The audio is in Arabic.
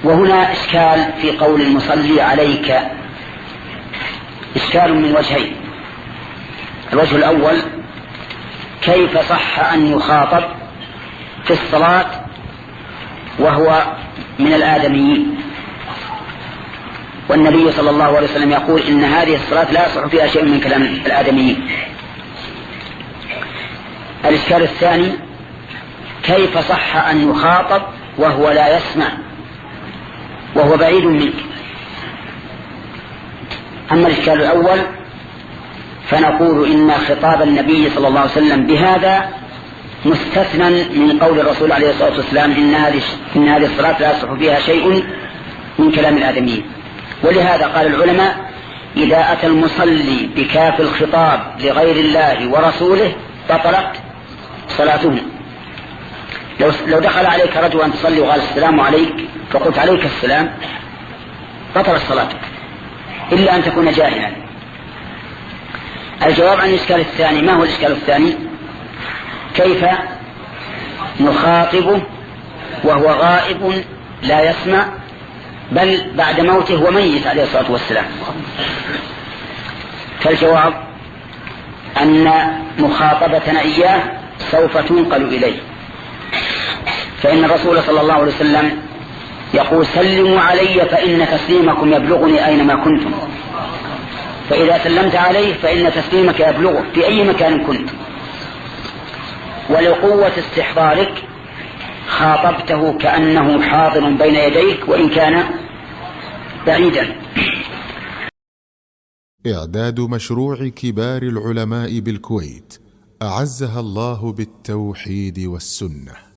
وهنا إشكال في قول المصلي عليك، إشكال من وجهين. الوجه الأول: كيف صح أن يخاطب في الصلاة وهو من الآدميين، والنبي صلى الله عليه وسلم يقول إن هذه الصلاة لا يصح فيها شيء من كلام الآدميين. الإشكال الثاني: كيف صح أن يخاطب وهو لا يسمع وهو بعيد منك؟ أما الإشكال الأول فنقول إن خطاب النبي صلى الله عليه وسلم بهذا مستثنى من قول الرسول عليه الصلاة والسلام إن هذه الصلاة لا يصح فيها شيء من كلام الآدميين. ولهذا قال العلماء: إذا أتى المصلي بكاف الخطاب لغير الله ورسوله بطلت صلاته. لو دخل عليك رجل أن تصلي وقال السلام عليك فقلت عليك السلام بطلت صلاتك إلا أن تكون جاهلا. الجواب عن الإشكال الثاني: ما هو الإشكال الثاني؟ كيف نخاطبه وهو غائب لا يسمع، بل بعد موته هو ميت عليه الصلاة والسلام؟ فالجواب أن مخاطبتنا إياه سوف تنقل إليه، فإن الرسول صلى الله عليه وسلم يقول: سلموا علي فإن تسليمكم يبلغني أينما كنتم. فإذا سلمت عليه فإن تسليمك يبلغه في أي مكان كنت، ولقوة استحضارك خاطبته كأنه حاضر بين يديك وإن كان بعيدا. إعداد مشروع كبار العلماء بالكويت أعزها الله بالتوحيد والسنة.